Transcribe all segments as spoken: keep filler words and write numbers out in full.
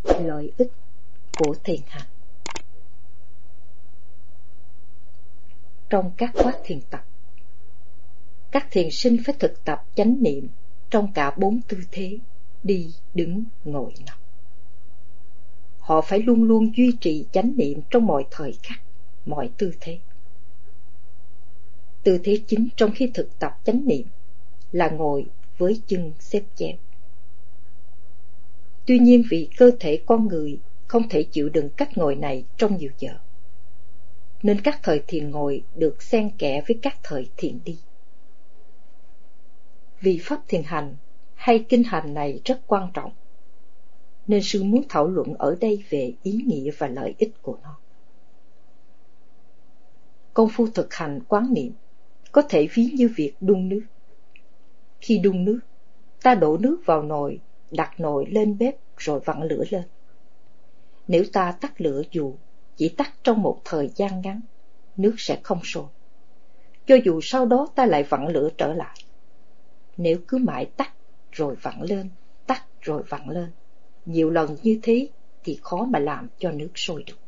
lợi ích của thiền hành. Trong các khóa thiền tập, các thiền sinh phải thực tập chánh niệm trong cả bốn tư thế: đi, đứng, ngồi, nằm. Họ phải luôn luôn duy trì chánh niệm trong mọi thời khắc, mọi tư thế. Tư thế chính trong khi thực tập chánh niệm là ngồi với chân xếp chéo. Tuy nhiên, vì cơ thể con người không thể chịu đựng cách ngồi này trong nhiều giờ, nên các thời thiền ngồi được xen kẽ với các thời thiền đi. Vì pháp thiền hành hay kinh hành này rất quan trọng, nên sư muốn thảo luận ở đây về ý nghĩa và lợi ích của nó. Công phu thực hành quán niệm có thể ví như việc đun nước. Khi đun nước, ta đổ nước vào nồi, đặt nồi lên bếp rồi vặn lửa lên. Nếu ta tắt lửa dù chỉ tắt trong một thời gian ngắn, nước sẽ không sôi, cho dù sau đó ta lại vặn lửa trở lại. Nếu cứ mãi tắt rồi vặn lên, tắt rồi vặn lên, nhiều lần như thế thì khó mà làm cho nước sôi được.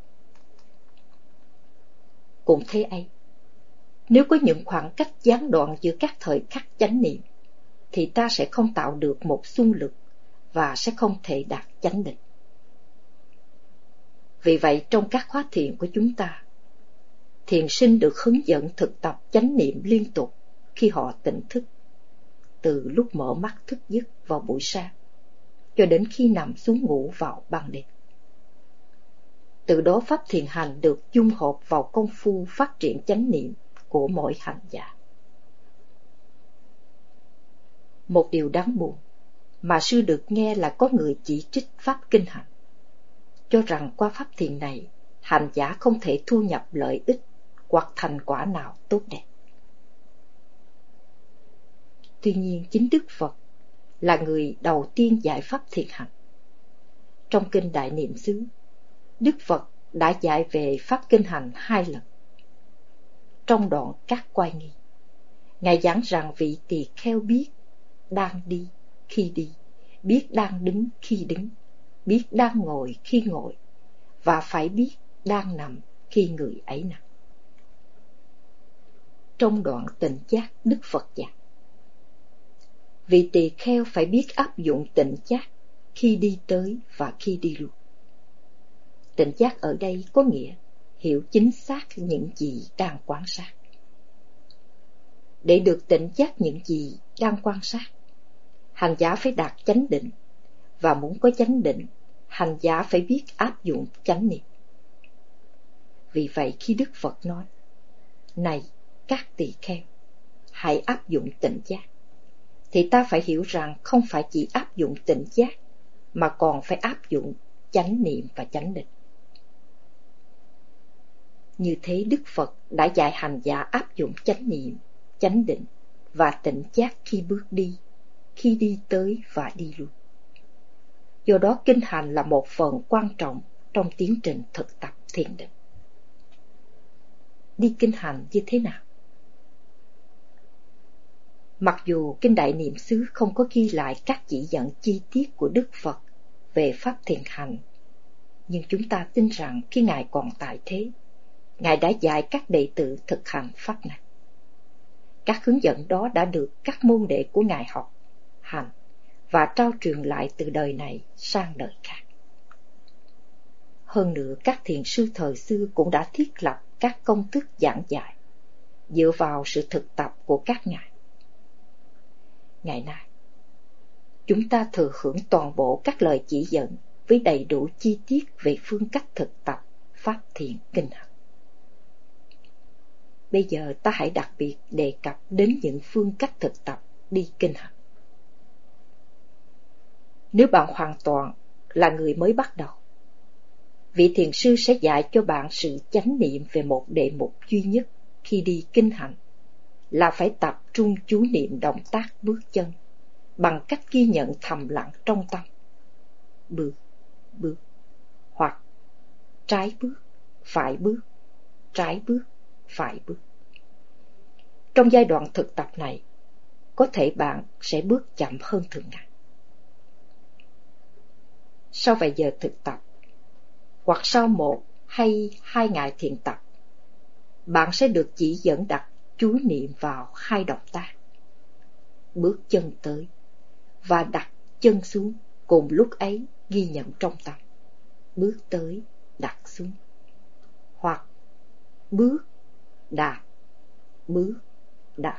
Cũng thế ấy, nếu có những khoảng cách gián đoạn giữa các thời khắc chánh niệm, thì ta sẽ không tạo được một xung lực và sẽ không thể đạt chánh định. Vì vậy, trong các khóa thiền của chúng ta, thiền sinh được hướng dẫn thực tập chánh niệm liên tục khi họ tỉnh thức, từ lúc mở mắt thức giấc vào buổi sáng cho đến khi nằm xuống ngủ vào ban đêm. Từ đó pháp thiền hành được dung hợp vào công phu phát triển chánh niệm của mỗi hành giả. Một điều đáng buồn mà sư được nghe là có người chỉ trích pháp kinh hành, cho rằng qua pháp thiền này hành giả không thể thu nhập lợi ích hoặc thành quả nào tốt đẹp. Tuy nhiên, chính Đức Phật là người đầu tiên dạy pháp thiền hành. Trong kinh Đại Niệm xứ, Đức Phật đã dạy về pháp kinh hành hai lần. Trong đoạn Các Quay Nghi, Ngài giảng rằng vị tỳ kheo biết đang đi khi đi, biết đang đứng khi đứng, biết đang ngồi khi ngồi, và phải biết đang nằm khi người ấy nằm. Trong đoạn Tịnh Giác, Đức Phật dạy vị tỳ kheo phải biết áp dụng tịnh giác khi đi tới và khi đi lui. Tịnh giác ở đây có nghĩa hiểu chính xác những gì đang quan sát. Để được tịnh giác những gì đang quan sát, hành giả phải đạt chánh định, và muốn có chánh định, hành giả phải biết áp dụng chánh niệm. Vì vậy khi Đức Phật nói, này các tỳ kheo, hãy áp dụng tịnh giác, thì ta phải hiểu rằng không phải chỉ áp dụng tịnh giác, mà còn phải áp dụng chánh niệm và chánh định. Như thế Đức Phật đã dạy hành giả áp dụng chánh niệm, chánh định và tịnh giác khi bước đi, khi đi tới và đi lui. Do đó kinh hành là một phần quan trọng trong tiến trình thực tập thiền định. Đi kinh hành như thế nào? Mặc dù kinh Đại Niệm xứ không có ghi lại các chỉ dẫn chi tiết của Đức Phật về pháp thiền hành, nhưng chúng ta tin rằng khi Ngài còn tại thế, Ngài đã dạy các đệ tử thực hành pháp này. Các hướng dẫn đó đã được các môn đệ của Ngài học, hành và trao truyền lại từ đời này sang đời khác. Hơn nữa, các thiền sư thời xưa cũng đã thiết lập các công thức giảng dạy dựa vào sự thực tập của các ngài. Ngày nay, chúng ta thừa hưởng toàn bộ các lời chỉ dẫn với đầy đủ chi tiết về phương cách thực tập pháp thiền kinh hành. Bây giờ ta hãy đặc biệt đề cập đến những phương cách thực tập đi kinh hành. Nếu bạn hoàn toàn là người mới bắt đầu, vị thiền sư sẽ dạy cho bạn sự chánh niệm về một đề mục duy nhất khi đi kinh hành, là phải tập trung chú niệm động tác bước chân bằng cách ghi nhận thầm lặng trong tâm. Bước, bước, hoặc trái bước, phải bước, trái bước, phải bước. Trong giai đoạn thực tập này, có thể bạn sẽ bước chậm hơn thường ngày. sau vài giờ thực tập, hoặc sau một hay hai ngày thiền tập, bạn sẽ được chỉ dẫn đặt chú niệm vào hai động tác: bước chân tới và đặt chân xuống, cùng lúc ấy ghi nhận trong tâm. Bước tới, đặt xuống, hoặc bước, đạp, bước, đạp.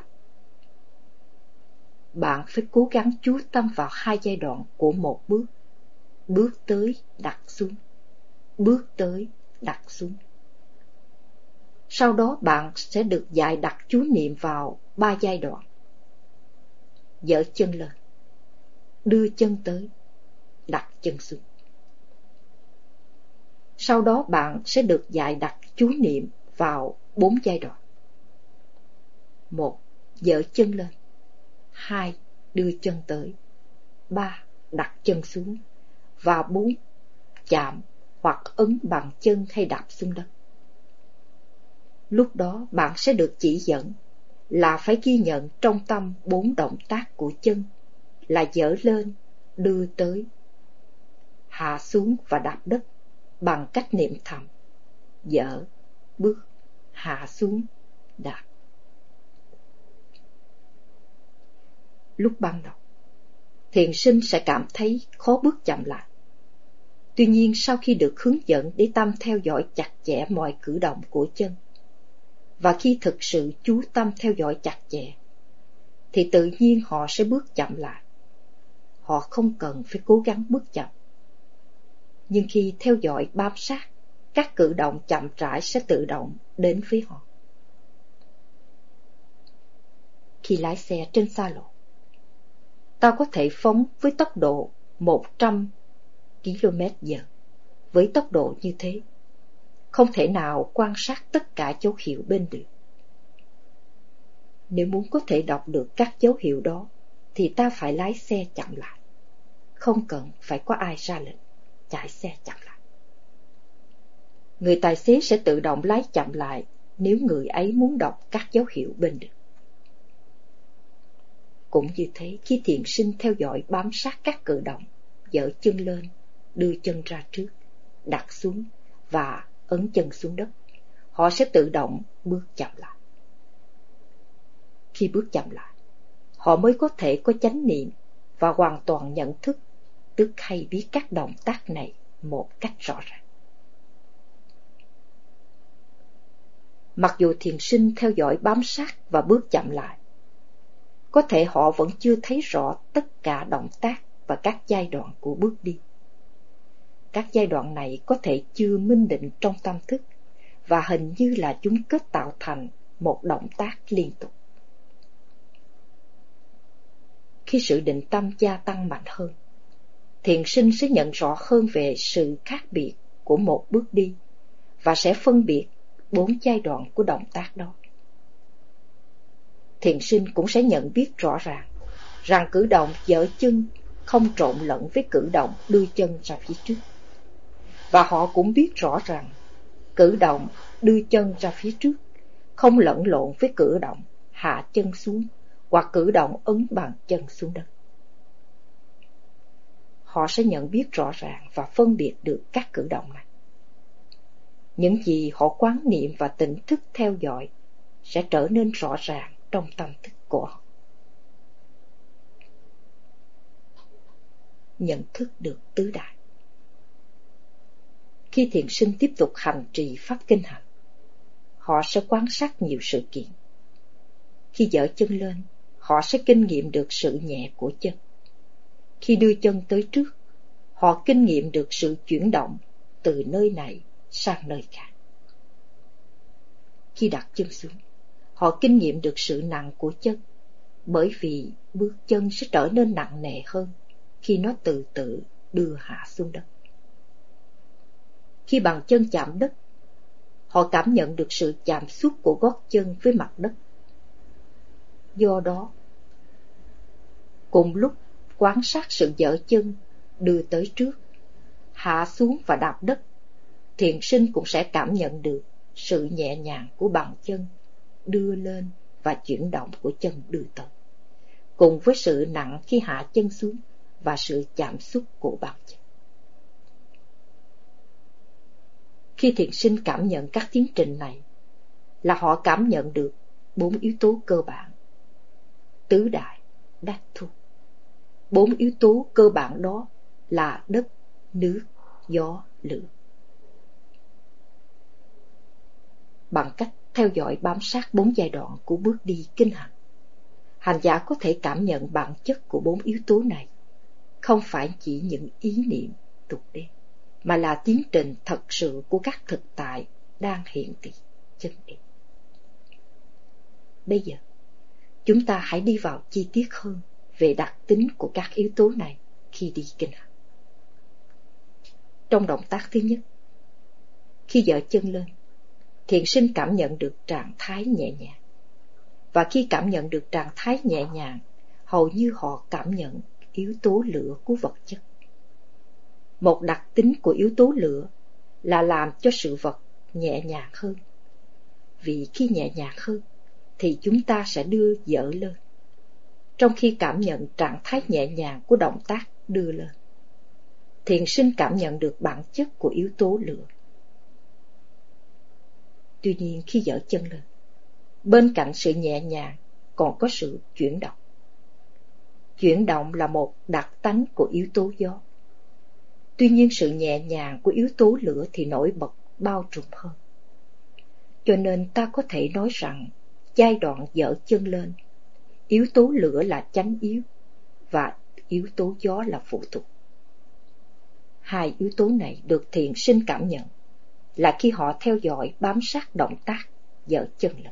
Bạn phải cố gắng chú tâm vào hai giai đoạn của một bước: bước tới, đặt xuống, bước tới, đặt xuống. Sau đó bạn sẽ được dạy đặt chú niệm vào ba giai đoạn: giở chân lên, đưa chân tới, đặt chân xuống. Sau đó bạn sẽ được dạy đặt chú niệm vào bốn giai đoạn: một, giở chân lên; hai, đưa chân tới; ba, đặt chân xuống; và bốn, chạm hoặc ấn bằng chân hay đạp xuống đất. Lúc đó bạn sẽ được chỉ dẫn là phải ghi nhận trong tâm bốn động tác của chân là giở lên, đưa tới, hạ xuống và đạp đất bằng cách niệm thầm: giở, bước, hạ xuống, đạp. Lúc ban đầu, thiền sinh sẽ cảm thấy khó bước chậm lại. Tuy nhiên sau khi được hướng dẫn để tâm theo dõi chặt chẽ mọi cử động của chân, và khi thực sự chú tâm theo dõi chặt chẽ, thì tự nhiên họ sẽ bước chậm lại. Họ không cần phải cố gắng bước chậm. Nhưng khi theo dõi bám sát, các cử động chậm rãi sẽ tự động đến với họ. Khi lái xe trên xa lộ, ta có thể phóng với tốc độ một trăm ki lô mét giờ. Với tốc độ như thế, không thể nào quan sát tất cả dấu hiệu bên đường. Nếu muốn có thể đọc được các dấu hiệu đó, thì ta phải lái xe chậm lại. Không cần phải có ai ra lệnh chạy xe chậm lại. Người tài xế sẽ tự động lái chậm lại nếu người ấy muốn đọc các dấu hiệu bên đường. Cũng như thế, khi thiền sinh theo dõi bám sát các cử động giở chân lên, đưa chân ra trước, đặt xuống và ấn chân xuống đất, họ sẽ tự động bước chậm lại. Khi bước chậm lại, họ mới có thể có chánh niệm và hoàn toàn nhận thức, tức hay biết các động tác này một cách rõ ràng. Mặc dù thiền sinh theo dõi bám sát và bước chậm lại, có thể họ vẫn chưa thấy rõ tất cả động tác và các giai đoạn của bước đi. Các giai đoạn này có thể chưa minh định trong tâm thức, và hình như là chúng kết tạo thành một động tác liên tục. Khi sự định tâm gia tăng mạnh hơn, thiền sinh sẽ nhận rõ hơn về sự khác biệt của một bước đi và sẽ phân biệt bốn giai đoạn của động tác đó. Thiền sinh cũng sẽ nhận biết rõ ràng rằng cử động giở chân không trộn lẫn với cử động đưa chân ra phía trước. Và họ cũng biết rõ rằng cử động đưa chân ra phía trước không lẫn lộn với cử động hạ chân xuống hoặc cử động ấn bàn chân xuống đất. Họ sẽ nhận biết rõ ràng và phân biệt được các cử động này. Những gì họ quán niệm và tỉnh thức theo dõi sẽ trở nên rõ ràng trong tâm thức của họ. Nhận thức được tứ đại. Khi thiền sinh tiếp tục hành trì pháp kinh hành, họ sẽ quan sát nhiều sự kiện. Khi giở chân lên, họ sẽ kinh nghiệm được sự nhẹ của chân. Khi đưa chân tới trước, họ kinh nghiệm được sự chuyển động từ nơi này sang nơi khác. Khi đặt chân xuống, họ kinh nghiệm được sự nặng của chân, bởi vì bước chân sẽ trở nên nặng nề hơn khi nó từ từ đưa hạ xuống đất. Khi bàn chân chạm đất, họ cảm nhận được sự chạm xúc của gót chân với mặt đất. Do đó, cùng lúc quan sát sự giở chân đưa tới trước, hạ xuống và đạp đất, thiền sinh cũng sẽ cảm nhận được sự nhẹ nhàng của bàn chân đưa lên và chuyển động của chân đưa tới, cùng với sự nặng khi hạ chân xuống và sự chạm xúc của bàn chân. Khi thiền sinh cảm nhận các tiến trình này, là họ cảm nhận được bốn yếu tố cơ bản. Tứ đại, đắc thu. Bốn yếu tố cơ bản đó là đất, nước, gió, lửa. Bằng cách theo dõi bám sát bốn giai đoạn của bước đi kinh hành, hành giả có thể cảm nhận bản chất của bốn yếu tố này, không phải chỉ những ý niệm tục đế, mà là tiến trình thật sự của các thực tại đang hiện tiền chân ý. Bây giờ, chúng ta hãy đi vào chi tiết hơn về đặc tính của các yếu tố này khi đi kinh hành. Trong động tác thứ nhất, khi giở chân lên, thiền sinh cảm nhận được trạng thái nhẹ nhàng. Và khi cảm nhận được trạng thái nhẹ nhàng, hầu như họ cảm nhận yếu tố lửa của vật chất. Một đặc tính của yếu tố lửa là làm cho sự vật nhẹ nhàng hơn. Vì khi nhẹ nhàng hơn, thì chúng ta sẽ đưa dở lên, trong khi cảm nhận trạng thái nhẹ nhàng của động tác đưa lên. Thiền sinh cảm nhận được bản chất của yếu tố lửa. Tuy nhiên khi giở chân lên, bên cạnh sự nhẹ nhàng còn có sự chuyển động. Chuyển động là một đặc tánh của yếu tố gió. Tuy nhiên sự nhẹ nhàng của yếu tố lửa thì nổi bật bao trùm hơn. Cho nên ta có thể nói rằng giai đoạn giở chân lên, yếu tố lửa là chánh yếu và yếu tố gió là phụ thuộc. Hai yếu tố này được thiền sinh cảm nhận là khi họ theo dõi bám sát động tác giở chân lên.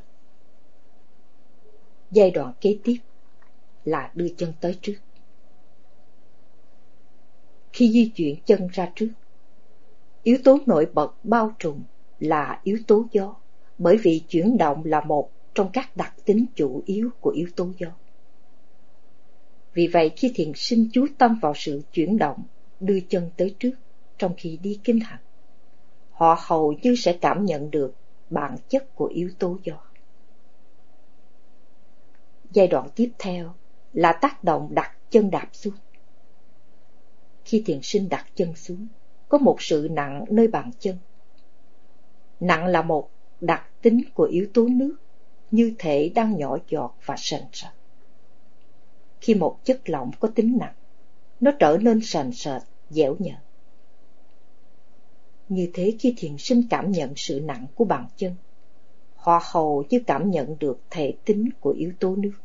Giai đoạn kế tiếp là đưa chân tới trước. Khi di chuyển chân ra trước, yếu tố nổi bật bao trùm là yếu tố gió, bởi vì chuyển động là một trong các đặc tính chủ yếu của yếu tố gió. Vì vậy khi thiền sinh chú tâm vào sự chuyển động đưa chân tới trước trong khi đi kinh hành, họ hầu như sẽ cảm nhận được bản chất của yếu tố gió. Giai đoạn tiếp theo là tác động đặt chân đạp xuống. Khi thiền sinh đặt chân xuống, có một sự nặng nơi bàn chân. Nặng là một đặc tính của yếu tố nước, như thể đang nhỏ giọt và sền sệt. Khi một chất lỏng có tính nặng, nó trở nên sền sệt, dẻo nhợn. Như thế khi thiền sinh cảm nhận sự nặng của bàn chân, họ hầu như cảm nhận được thể tính của yếu tố nước.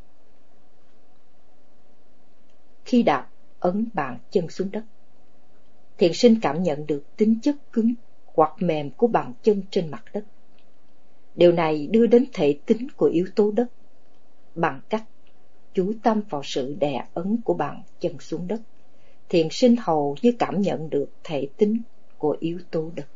Khi đạp ấn bàn chân xuống đất, thiền sinh cảm nhận được tính chất cứng hoặc mềm của bàn chân trên mặt đất. Điều này đưa đến thể tính của yếu tố đất bằng cách chú tâm vào sự đè ấn của bàn chân xuống đất. Thiền sinh hầu như cảm nhận được thể tính của yếu tố đất.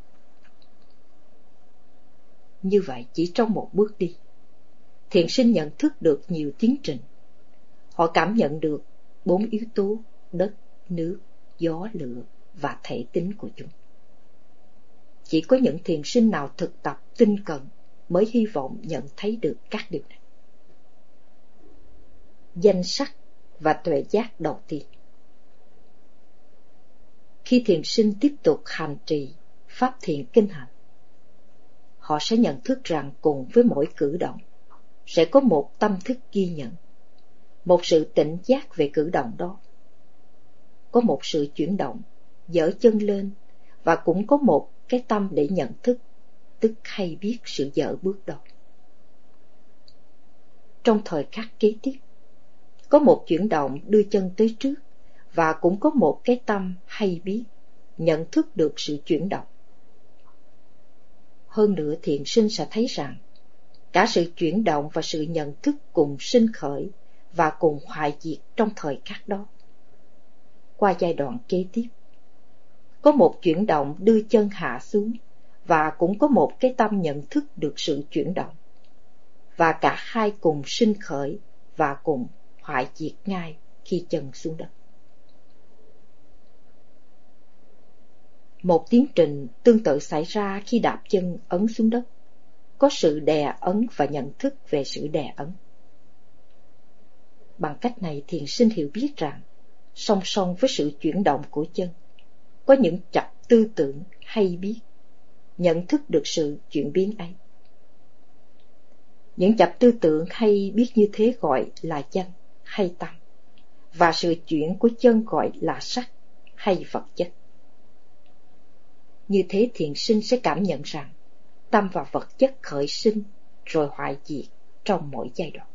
Như vậy chỉ trong một bước đi, thiền sinh nhận thức được nhiều tiến trình. Họ cảm nhận được bốn yếu tố đất, nước, gió, lửa và thể tính của chúng. Chỉ có những thiền sinh nào thực tập tinh cần mới hy vọng nhận thấy được các điều này. Danh sắc và tuệ giác đầu tiên. Khi thiền sinh tiếp tục hành trì pháp thiền kinh hành, họ sẽ nhận thức rằng cùng với mỗi cử động sẽ có một tâm thức ghi nhận, một sự tỉnh giác về cử động đó. Có một sự chuyển động, giở chân lên, và cũng có một cái tâm để nhận thức, tức hay biết sự dở bước đó. Trong thời khắc kế tiếp, có một chuyển động đưa chân tới trước, và cũng có một cái tâm hay biết, nhận thức được sự chuyển động. Hơn nữa thiền sinh sẽ thấy rằng, cả sự chuyển động và sự nhận thức cùng sinh khởi và cùng hoại diệt trong thời khắc đó. Qua giai đoạn kế tiếp, có một chuyển động đưa chân hạ xuống, và cũng có một cái tâm nhận thức được sự chuyển động, và cả hai cùng sinh khởi và cùng hoại diệt ngay khi chân xuống đất. Một tiến trình tương tự xảy ra khi đạp chân ấn xuống đất, có sự đè ấn và nhận thức về sự đè ấn. Bằng cách này thiền sinh hiểu biết rằng, song song với sự chuyển động của chân, có những chập tư tưởng hay biết, nhận thức được sự chuyển biến ấy. Những chập tư tưởng hay biết như thế gọi là danh hay tâm, và sự chuyển của chân gọi là sắc hay vật chất. Như thế thiền sinh sẽ cảm nhận rằng tâm và vật chất khởi sinh rồi hoại diệt trong mỗi giai đoạn.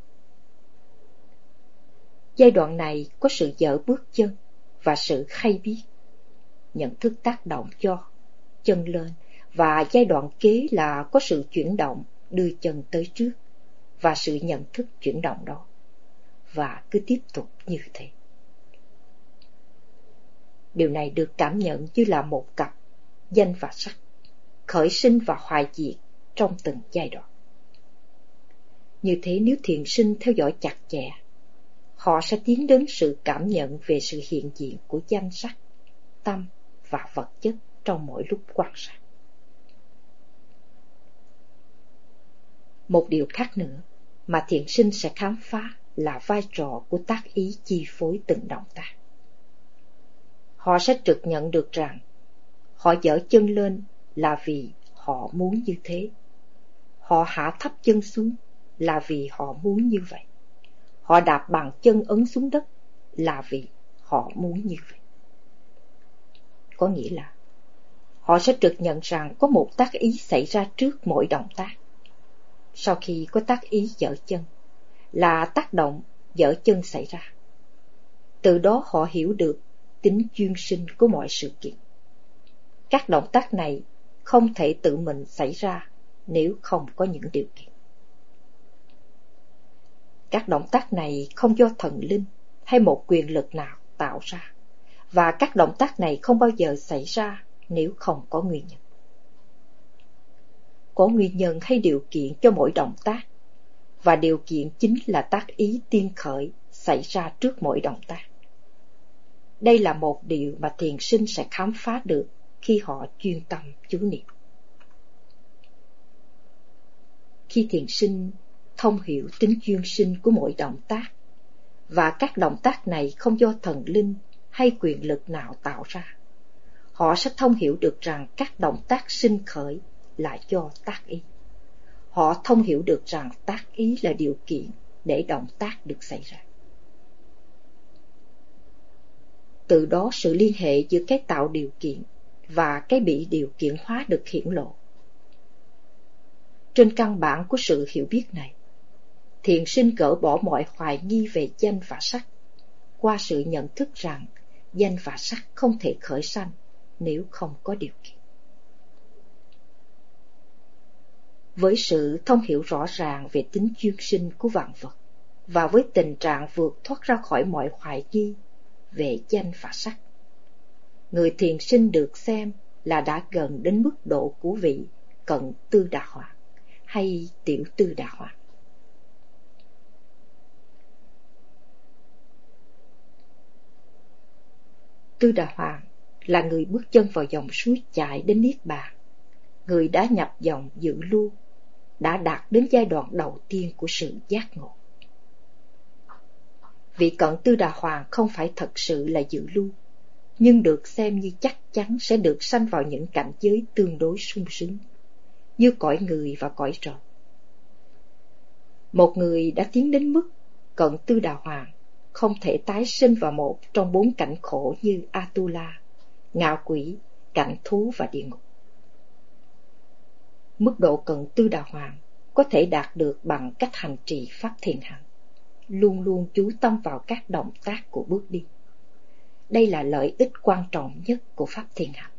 Giai đoạn này có sự dỡ bước chân và sự hay biết, nhận thức tác động cho chân lên, và giai đoạn kế là có sự chuyển động đưa chân tới trước và sự nhận thức chuyển động đó, và cứ tiếp tục như thế. Điều này được cảm nhận như là một cặp danh và sắc, khởi sinh và hoại diệt trong từng giai đoạn. Như thế nếu thiền sinh theo dõi chặt chẽ, họ sẽ tiến đến sự cảm nhận về sự hiện diện của danh sắc, tâm và vật chất trong mỗi lúc quan sát. Một điều khác nữa mà thiền sinh sẽ khám phá là vai trò của tác ý chi phối từng động tác. Họ sẽ trực nhận được rằng họ giở chân lên là vì họ muốn như thế, họ hạ thấp chân xuống là vì họ muốn như vậy, họ đạp bằng chân ấn xuống đất là vì họ muốn như vậy. Có nghĩa là họ sẽ trực nhận rằng có một tác ý xảy ra trước mỗi động tác. Sau khi có tác ý giở chân là tác động giở chân xảy ra. Từ đó họ hiểu được tính duyên sinh của mọi sự kiện. Các động tác này không thể tự mình xảy ra nếu không có những điều kiện. Các động tác này không do thần linh hay một quyền lực nào tạo ra, và các động tác này không bao giờ xảy ra nếu không có nguyên nhân. Có nguyên nhân hay điều kiện cho mỗi động tác, và điều kiện chính là tác ý tiên khởi xảy ra trước mỗi động tác. Đây là một điều mà thiền sinh sẽ khám phá được khi họ chuyên tâm chú niệm. Khi thiền sinh thông hiểu tính duyên sinh của mỗi động tác, và các động tác này không do thần linh hay quyền lực nào tạo ra, họ sẽ thông hiểu được rằng các động tác sinh khởi là do tác ý. Họ thông hiểu được rằng tác ý là điều kiện để động tác được xảy ra. Từ đó sự liên hệ giữa cái tạo điều kiện và cái bị điều kiện hóa được hiển lộ. Trên căn bản của sự hiểu biết này, thiền sinh gỡ bỏ mọi hoài nghi về danh và sắc, qua sự nhận thức rằng danh và sắc không thể khởi sanh nếu không có điều kiện. Với sự thông hiểu rõ ràng về tính duyên sinh của vạn vật, và với tình trạng vượt thoát ra khỏi mọi hoài nghi về danh và sắc, người thiền sinh được xem là đã gần đến mức độ của vị cận tư đà hoàng hay tiểu tư đà hoàng. Tư đà hoàng là người bước chân vào dòng suối chạy đến niết bàn, người đã nhập dòng dự lưu, đã đạt đến giai đoạn đầu tiên của sự giác ngộ. Vị cận tư đà hoàng không phải thật sự là dự lưu, nhưng được xem như chắc chắn sẽ được sanh vào những cảnh giới tương đối sung sướng, như cõi người và cõi trời. Một người đã tiến đến mức cận tư đà hoàng không thể tái sinh vào một trong bốn cảnh khổ như Atula, ngạ quỷ, cảnh thú và địa ngục. Mức độ cận tư đà hoàng có thể đạt được bằng cách hành trì pháp thiền hành, luôn luôn chú tâm vào các động tác của bước đi. Đây là lợi ích quan trọng nhất của pháp thiền hành.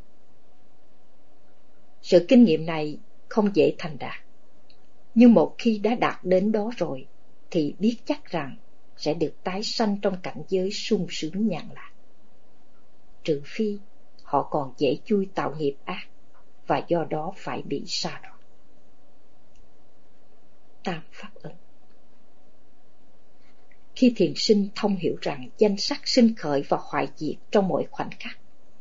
Sự kinh nghiệm này không dễ thành đạt, nhưng một khi đã đạt đến đó rồi thì biết chắc rằng sẽ được tái sanh trong cảnh giới sung sướng nhàn lạc, trừ phi họ còn dễ chui tạo nghiệp ác và do đó phải bị sa đọa. Tam pháp ấn. Khi thiền sinh thông hiểu rằng danh sắc sinh khởi và hoại diệt trong mỗi khoảnh khắc,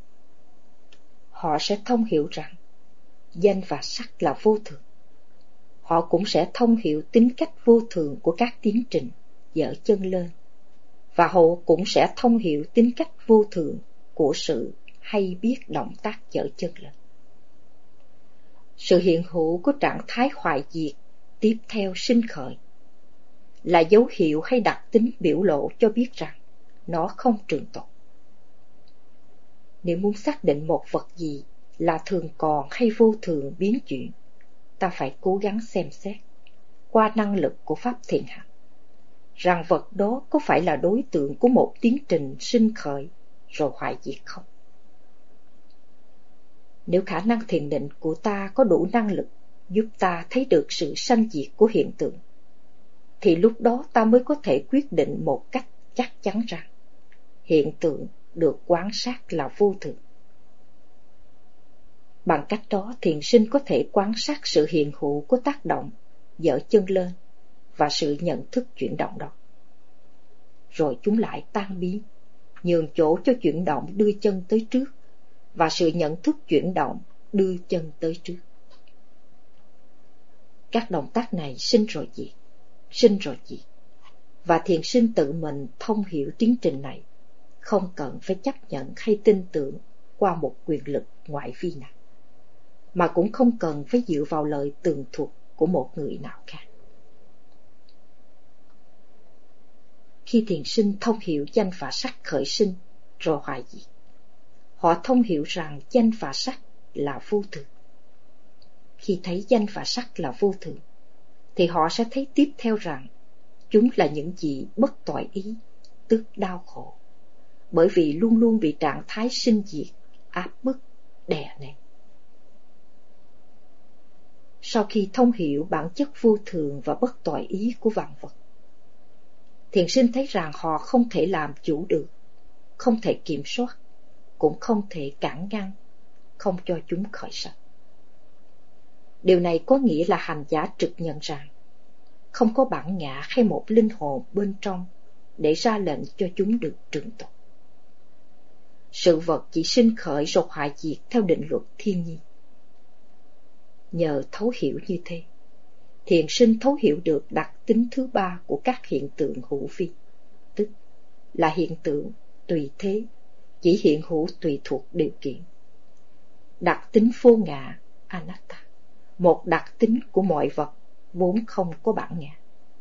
họ sẽ thông hiểu rằng danh và sắc là vô thường. Họ cũng sẽ thông hiểu tính cách vô thường của các tiến trình giở chân lên, và họ cũng sẽ thông hiểu tính cách vô thường của sự hay biết động tác giở chân lên. Sự hiện hữu của trạng thái hoại diệt tiếp theo sinh khởi là dấu hiệu hay đặc tính biểu lộ cho biết rằng nó không trường tồn. Nếu muốn xác định một vật gì là thường còn hay vô thường biến chuyển, ta phải cố gắng xem xét qua năng lực của pháp thiện hành rằng vật đó có phải là đối tượng của một tiến trình sinh khởi rồi hoại diệt không. Nếu khả năng thiền định của ta có đủ năng lực giúp ta thấy được sự sanh diệt của hiện tượng, thì lúc đó ta mới có thể quyết định một cách chắc chắn rằng hiện tượng được quan sát là vô thường. Bằng cách đó, thiền sinh có thể quan sát sự hiện hữu của tác động giở chân lên và sự nhận thức chuyển động đó. Rồi chúng lại tan biến, nhường chỗ cho chuyển động đưa chân tới trước và sự nhận thức chuyển động đưa chân tới trước. Các động tác này sinh rồi diệt, sinh rồi diệt, và thiền sinh tự mình thông hiểu tiến trình này, không cần phải chấp nhận hay tin tưởng qua một quyền lực ngoại vi nào, mà cũng không cần phải dựa vào lời tường thuật của một người nào khác. Khi thiền sinh thông hiểu danh và sắc khởi sinh rồi hoại diệt, họ thông hiểu rằng danh và sắc là vô thường. Khi thấy danh và sắc là vô thường, thì họ sẽ thấy tiếp theo rằng chúng là những gì bất toại ý, tức đau khổ, bởi vì luôn luôn bị trạng thái sinh diệt, áp bức, đè nén. Sau khi thông hiểu bản chất vô thường và bất toại ý của vạn vật, thiền sinh thấy rằng họ không thể làm chủ được, không thể kiểm soát, cũng không thể cản ngăn, không cho chúng khởi sanh. Điều này có nghĩa là hành giả trực nhận rằng không có bản ngã hay một linh hồn bên trong để ra lệnh cho chúng được trường tồn. Sự vật chỉ sinh khởi rồi hoại diệt theo định luật thiên nhiên. Nhờ thấu hiểu như thế, thiền sinh thấu hiểu được đặc tính thứ ba của các hiện tượng hữu vi, tức là hiện tượng tùy thế, chỉ hiện hữu tùy thuộc điều kiện. Đặc tính vô ngã, anatta, một đặc tính của mọi vật vốn không có bản ngã.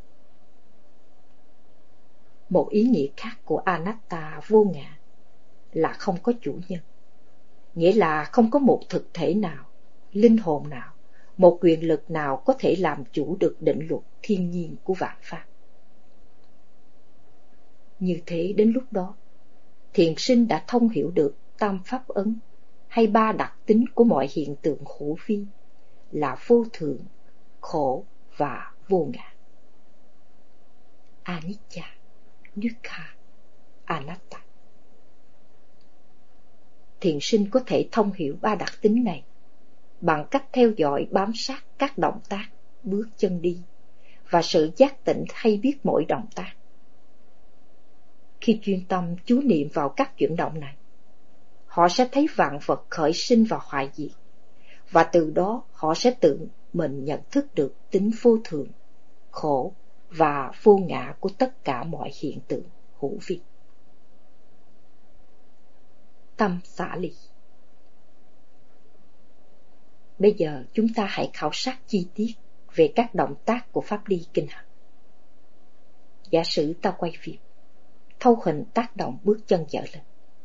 Một ý nghĩa khác của anatta, vô ngã, là không có chủ nhân, nghĩa là không có một thực thể nào, linh hồn nào, một quyền lực nào có thể làm chủ được định luật thiên nhiên của vạn pháp. Như thế đến lúc đó, thiền sinh đã thông hiểu được tam pháp ấn hay ba đặc tính của mọi hiện tượng hữu vi là vô thường, khổ và vô ngã. Anicca, dukkha, anatta. Thiền sinh có thể thông hiểu ba đặc tính này bằng cách theo dõi bám sát các động tác, bước chân đi và sự giác tỉnh hay biết mỗi động tác. Khi chuyên tâm chú niệm vào các chuyển động này, họ sẽ thấy vạn vật khởi sinh và hoại diệt, và từ đó họ sẽ tự mình nhận thức được tính vô thường, khổ và vô ngã của tất cả mọi hiện tượng hữu vi. Tâm xả ly. Bây giờ chúng ta hãy khảo sát chi tiết về các động tác của pháp đi kinh hành. Giả sử ta quay phim, thâu hình tác động bước chân dở lên.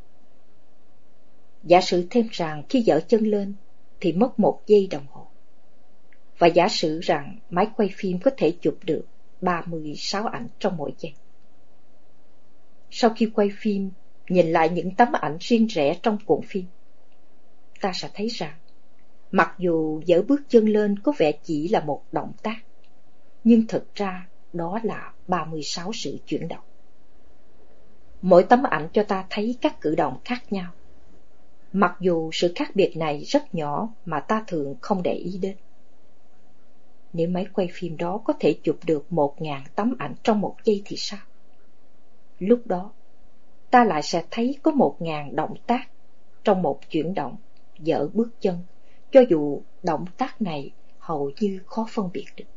Giả sử thêm rằng khi dở chân lên thì mất một giây đồng hồ. Và giả sử rằng máy quay phim có thể chụp được ba mươi sáu ảnh trong mỗi giây. Sau khi quay phim, nhìn lại những tấm ảnh riêng rẽ trong cuộn phim, ta sẽ thấy rằng mặc dù dở bước chân lên có vẻ chỉ là một động tác, nhưng thực ra đó là ba mươi sáu sự chuyển động. Mỗi tấm ảnh cho ta thấy các cử động khác nhau, mặc dù sự khác biệt này rất nhỏ mà ta thường không để ý đến. Nếu máy quay phim đó có thể chụp được một ngàn tấm ảnh trong một giây thì sao? Lúc đó, ta lại sẽ thấy có một ngàn động tác trong một chuyển động dở bước chân, cho dù động tác này hầu như khó phân biệt được.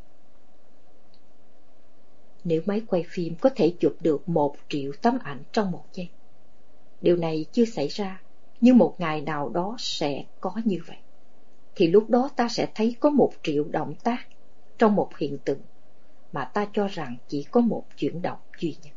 Nếu máy quay phim có thể chụp được một triệu tấm ảnh trong một giây, điều này chưa xảy ra, nhưng một ngày nào đó sẽ có như vậy, thì lúc đó ta sẽ thấy có một triệu động tác trong một hiện tượng mà ta cho rằng chỉ có một chuyển động duy nhất.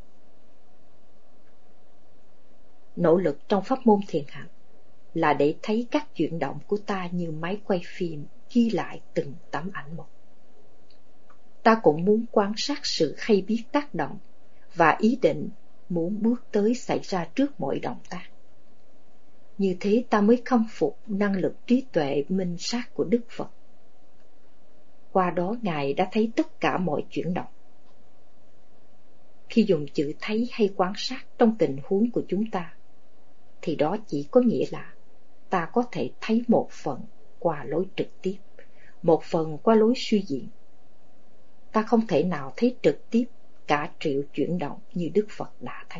Nỗ lực trong pháp môn thiền hành là để thấy các chuyển động của ta như máy quay phim ghi lại từng tấm ảnh một. Ta cũng muốn quan sát sự hay biết tác động và ý định muốn bước tới xảy ra trước mỗi động tác. Như thế ta mới khâm phục năng lực trí tuệ minh sát của Đức Phật. Qua đó Ngài đã thấy tất cả mọi chuyển động. Khi dùng chữ thấy hay quan sát trong tình huống của chúng ta, thì đó chỉ có nghĩa là ta có thể thấy một phần qua lối trực tiếp, một phần qua lối suy diễn. Ta không thể nào thấy trực tiếp cả triệu chuyển động như Đức Phật đã thấy.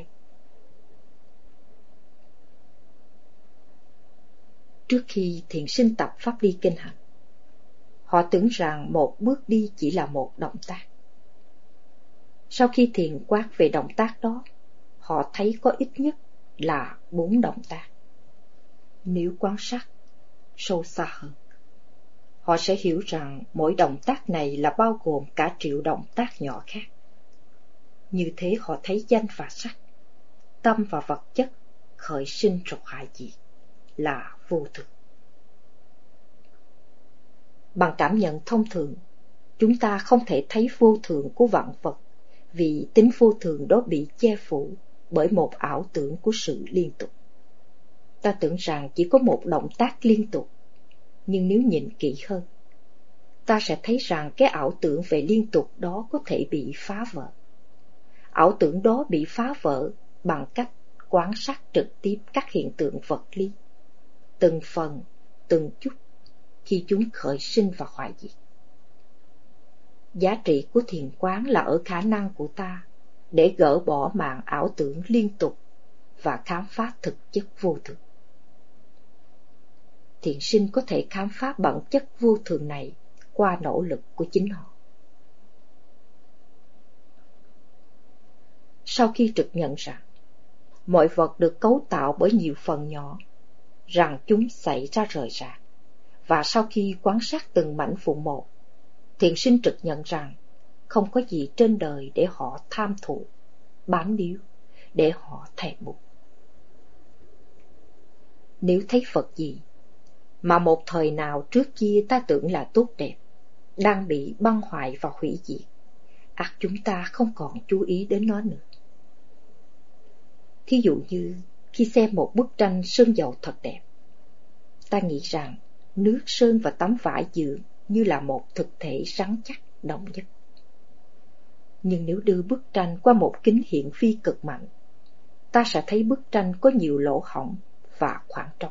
Trước khi thiền sinh tập pháp đi kinh hành, họ tưởng rằng một bước đi chỉ là một động tác. Sau khi thiền quán về động tác đó, họ thấy có ít nhất là bốn động tác. Nếu quan sát sâu xa hơn, họ sẽ hiểu rằng mỗi động tác này là bao gồm cả triệu động tác nhỏ khác. Như thế họ thấy danh và sắc, tâm và vật chất khởi sinh rồi hoại diệt là vô thường. Bằng cảm nhận thông thường, chúng ta không thể thấy vô thường của vạn vật, vì tính vô thường đó bị che phủ bởi một ảo tưởng của sự liên tục. Ta tưởng rằng chỉ có một động tác liên tục, nhưng nếu nhìn kỹ hơn, ta sẽ thấy rằng cái ảo tưởng về liên tục đó có thể bị phá vỡ. Ảo tưởng đó bị phá vỡ bằng cách quan sát trực tiếp các hiện tượng vật lý, từng phần, từng chút, khi chúng khởi sinh và hoại diệt. Giá trị của thiền quán là ở khả năng của ta để gỡ bỏ màn ảo tưởng liên tục và khám phá thực chất vô thường. Thiền sinh có thể khám phá bản chất vô thường này qua nỗ lực của chính họ. Sau khi trực nhận rằng mọi vật được cấu tạo bởi nhiều phần nhỏ, rằng chúng xảy ra rời rạc, và sau khi quan sát từng mảnh vụn một, thiền sinh trực nhận rằng không có gì trên đời để họ tham thụ, bám níu, để họ thèm muốn. Nếu thấy vật gì mà một thời nào trước kia ta tưởng là tốt đẹp, đang bị băng hoại và hủy diệt, ắt chúng ta không còn chú ý đến nó nữa. Thí dụ như khi xem một bức tranh sơn dầu thật đẹp, ta nghĩ rằng nước sơn và tấm vải dường như là một thực thể rắn chắc, đồng nhất. Nhưng nếu đưa bức tranh qua một kính hiển vi cực mạnh, ta sẽ thấy bức tranh có nhiều lỗ hổng và khoảng trống.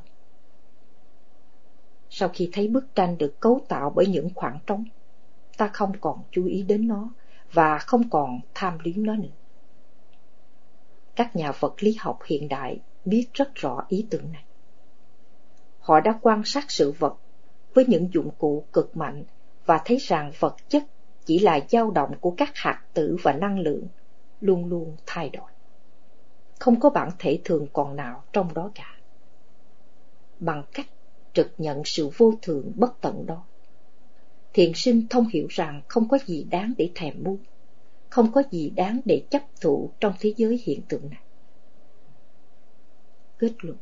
Sau khi thấy bức tranh được cấu tạo bởi những khoảng trống, ta không còn chú ý đến nó và không còn tham luyến nó nữa. Các nhà vật lý học hiện đại biết rất rõ ý tưởng này. Họ đã quan sát sự vật với những dụng cụ cực mạnh và thấy rằng vật chất chỉ là dao động của các hạt tử và năng lượng, luôn luôn thay đổi. Không có bản thể thường còn nào trong đó cả. Bằng cách trực nhận sự vô thường bất tận đó, thiền sinh thông hiểu rằng không có gì đáng để thèm muốn, không có gì đáng để chấp thụ trong thế giới hiện tượng này. Kết luận.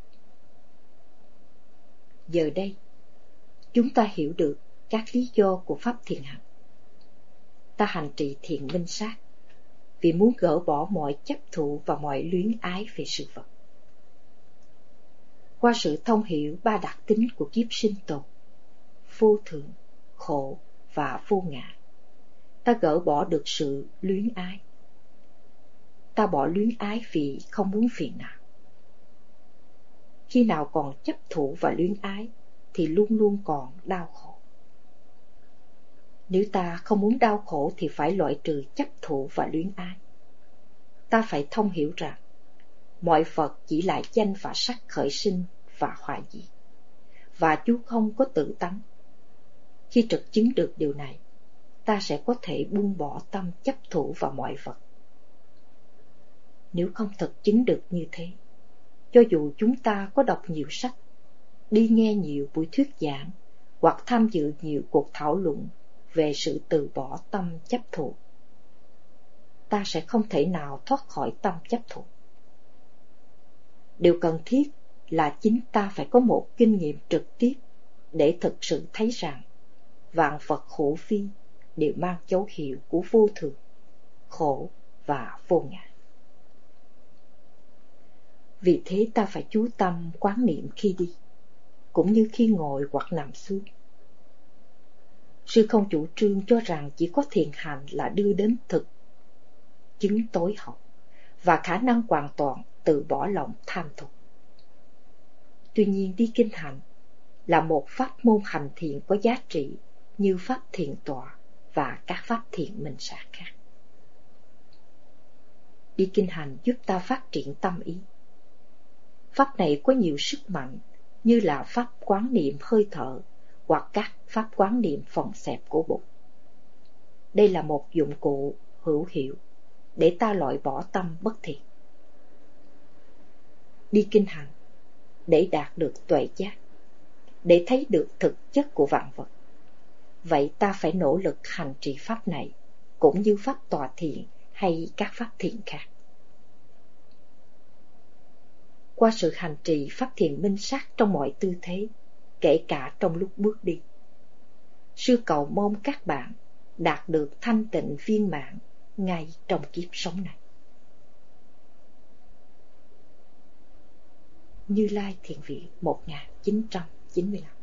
Giờ đây, chúng ta hiểu được các lý do của pháp thiền hành. Ta hành trì thiền minh sát vì muốn gỡ bỏ mọi chấp thụ và mọi luyến ái về sự vật. Qua sự thông hiểu ba đặc tính của kiếp sinh tồn, vô thường, khổ và vô ngã, ta gỡ bỏ được sự luyến ái. Ta bỏ luyến ái vì không muốn phiền não. Khi nào còn chấp thụ và luyến ái thì luôn luôn còn đau khổ. Nếu ta không muốn đau khổ thì phải loại trừ chấp thụ và luyến ái. Ta phải thông hiểu rằng mọi vật chỉ là danh và sắc khởi sinh và hoại diệt, và chúng không có tự tánh. Khi trực chứng được điều này, ta sẽ có thể buông bỏ tâm chấp thụ vào mọi vật. Nếu không thực chứng được như thế, cho dù chúng ta có đọc nhiều sách, đi nghe nhiều buổi thuyết giảng, hoặc tham dự nhiều cuộc thảo luận về sự từ bỏ tâm chấp thủ, ta sẽ không thể nào thoát khỏi tâm chấp thủ. Điều cần thiết là chính ta phải có một kinh nghiệm trực tiếp để thực sự thấy rằng vạn vật hữu vi đều mang dấu hiệu của vô thường, khổ và vô ngã. Vì thế ta phải chú tâm quán niệm khi đi, cũng như khi ngồi hoặc nằm xuống. Sư không chủ trương cho rằng chỉ có thiền hành là đưa đến thực chứng tối hậu và khả năng hoàn toàn từ bỏ lòng tham dục. Tuy nhiên, đi kinh hành là một pháp môn hành thiện có giá trị như pháp thiền tọa và các pháp thiền minh sát khác. Đi kinh hành giúp ta phát triển tâm ý. Pháp này có nhiều sức mạnh như là pháp quán niệm hơi thở hoặc các pháp quán niệm phòng xẹp của Bụt. Đây là một dụng cụ hữu hiệu để ta loại bỏ tâm bất thiện. Đi kinh hành để đạt được tuệ giác, để thấy được thực chất của vạn vật. Vậy ta phải nỗ lực hành trì pháp này, cũng như pháp tọa thiền hay các pháp thiền khác. Qua sự hành trì pháp thiền minh sát trong mọi tư thế, kể cả trong lúc bước đi, sư cầu mong các bạn đạt được thanh tịnh viên mãn ngay trong kiếp sống này. Như Lai Thiền Viện một nghìn chín trăm chín mươi lăm.